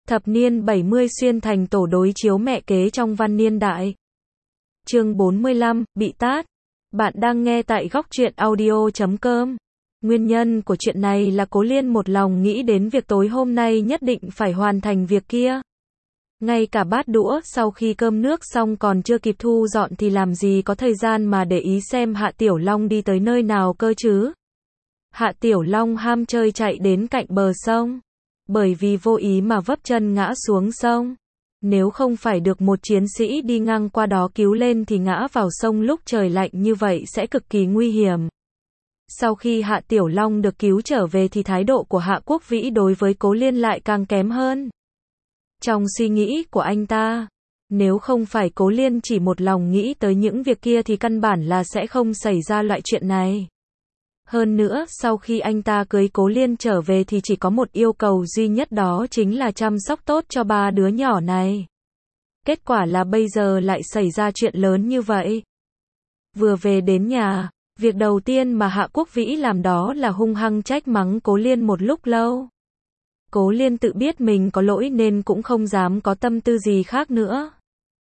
Thập niên 70 xuyên thành tổ đối chiếu mẹ kế trong văn niên đại. Chương 45, bị tát. Bạn đang nghe tại góc truyện audio.com. Nguyên nhân của chuyện này là Cố Liên một lòng nghĩ đến việc tối hôm nay nhất định phải hoàn thành việc kia. Ngay cả bát đũa sau khi cơm nước xong còn chưa kịp thu dọn thì làm gì có thời gian mà để ý xem Hạ Tiểu Long đi tới nơi nào cơ chứ. Hạ Tiểu Long ham chơi chạy đến cạnh bờ sông. Bởi vì vô ý mà vấp chân ngã xuống sông. Nếu không phải được một chiến sĩ đi ngang qua đó cứu lên thì ngã vào sông lúc trời lạnh như vậy sẽ cực kỳ nguy hiểm. Sau khi Hạ Tiểu Long được cứu trở về thì thái độ của Hạ Quốc Vĩ đối với Cố Liên lại càng kém hơn. Trong suy nghĩ của anh ta, nếu không phải Cố Liên chỉ một lòng nghĩ tới những việc kia thì căn bản là sẽ không xảy ra loại chuyện này. Hơn nữa, sau khi anh ta cưới Cố Liên trở về thì chỉ có một yêu cầu duy nhất, đó chính là chăm sóc tốt cho ba đứa nhỏ này. Kết quả là bây giờ lại xảy ra chuyện lớn như vậy. Vừa về đến nhà, việc đầu tiên mà Hạ Quốc Vĩ làm đó là hung hăng trách mắng Cố Liên một lúc lâu. Cố Liên tự biết mình có lỗi nên cũng không dám có tâm tư gì khác nữa.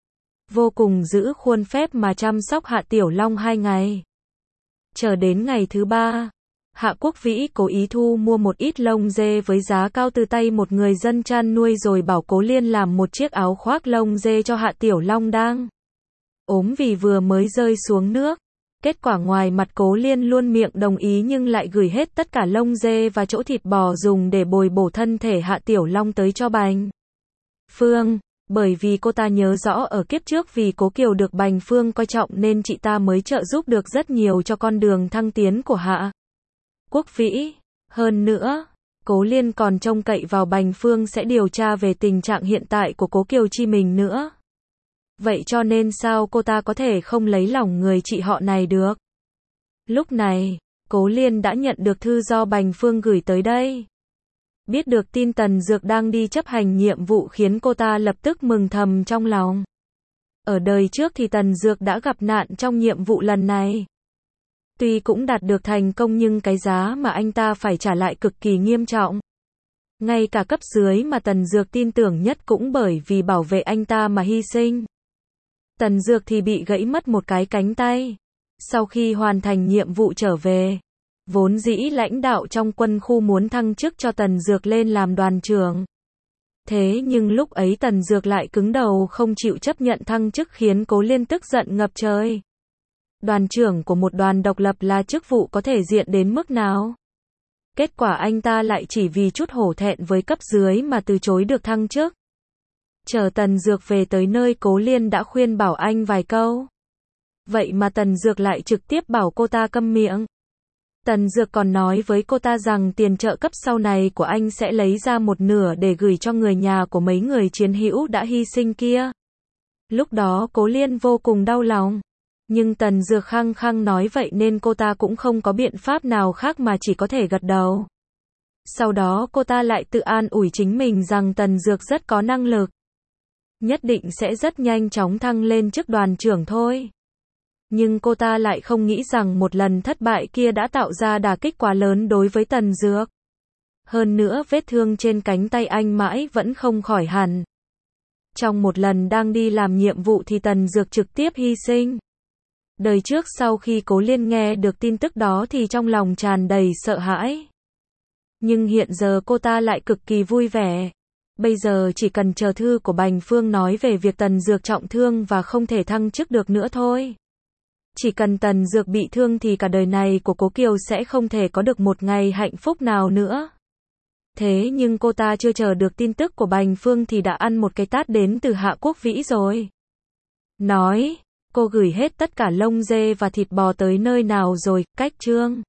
Vô cùng giữ khuôn phép mà chăm sóc Hạ Tiểu Long 2 ngày. Chờ đến ngày thứ 3, Hạ Quốc Vĩ cố ý thu mua một ít lông dê với giá cao từ tay một người dân chăn nuôi rồi bảo Cố Liên làm một chiếc áo khoác lông dê cho Hạ Tiểu Long đang ốm vì vừa mới rơi xuống nước. Kết quả ngoài mặt Cố Liên luôn miệng đồng ý nhưng lại gửi hết tất cả lông dê và chỗ thịt bò dùng để bồi bổ thân thể Hạ Tiểu Long tới cho Bành Phương. Bởi vì cô ta nhớ rõ ở kiếp trước vì Cố Kiều được Bành Phương coi trọng nên chị ta mới trợ giúp được rất nhiều cho con đường thăng tiến của Hạ Quốc Vĩ. Hơn nữa, Cố Liên còn trông cậy vào Bành Phương sẽ điều tra về tình trạng hiện tại của Cố Kiều Chi mình nữa. Vậy cho nên sao cô ta có thể không lấy lòng người chị họ này được? Lúc này, Cố Liên đã nhận được thư do Bành Phương gửi tới đây. Biết được tin Tần Dược đang đi chấp hành nhiệm vụ khiến cô ta lập tức mừng thầm trong lòng. Ở đời trước thì Tần Dược đã gặp nạn trong nhiệm vụ lần này. Tuy cũng đạt được thành công nhưng cái giá mà anh ta phải trả lại cực kỳ nghiêm trọng. Ngay cả cấp dưới mà Tần Dược tin tưởng nhất cũng bởi vì bảo vệ anh ta mà hy sinh. Tần Dược thì bị gãy mất một cái cánh tay. Sau khi hoàn thành nhiệm vụ trở về, vốn dĩ lãnh đạo trong quân khu muốn thăng chức cho Tần Dược lên làm đoàn trưởng. Thế nhưng lúc ấy Tần Dược lại cứng đầu không chịu chấp nhận thăng chức khiến Cố Liên tức giận ngập trời. Đoàn trưởng của một đoàn độc lập là chức vụ có thể diện đến mức nào? Kết quả anh ta lại chỉ vì chút hổ thẹn với cấp dưới mà từ chối được thăng chức. Chờ Tần Dược về tới nơi Cố Liên đã khuyên bảo anh vài câu. Vậy mà Tần Dược lại trực tiếp bảo cô ta câm miệng. Tần Dược còn nói với cô ta rằng tiền trợ cấp sau này của anh sẽ lấy ra một nửa để gửi cho người nhà của mấy người chiến hữu đã hy sinh kia. Lúc đó Cố Liên vô cùng đau lòng. Nhưng Tần Dược khăng khăng nói vậy nên cô ta cũng không có biện pháp nào khác mà chỉ có thể gật đầu. Sau đó cô ta lại tự an ủi chính mình rằng Tần Dược rất có năng lực. Nhất định sẽ rất nhanh chóng thăng lên chức đoàn trưởng thôi. Nhưng cô ta lại không nghĩ rằng một lần thất bại kia đã tạo ra đả kích quá lớn đối với Tần Dược. Hơn nữa vết thương trên cánh tay anh mãi vẫn không khỏi hẳn. Trong một lần đang đi làm nhiệm vụ thì Tần Dược trực tiếp hy sinh. Đời trước sau khi Cố Liên nghe được tin tức đó thì trong lòng tràn đầy sợ hãi. Nhưng hiện giờ cô ta lại cực kỳ vui vẻ. Bây giờ chỉ cần chờ thư của Bành Phương nói về việc Tần Dược trọng thương và không thể thăng chức được nữa thôi. Chỉ cần Tần Dược bị thương thì cả đời này của Cố Kiều sẽ không thể có được một ngày hạnh phúc nào nữa. Thế nhưng cô ta chưa chờ được tin tức của Bành Phương thì đã ăn một cái tát đến từ Hạ Quốc Vĩ rồi. Nói, cô gửi hết tất cả lông dê và thịt bò tới nơi nào rồi, cách chương.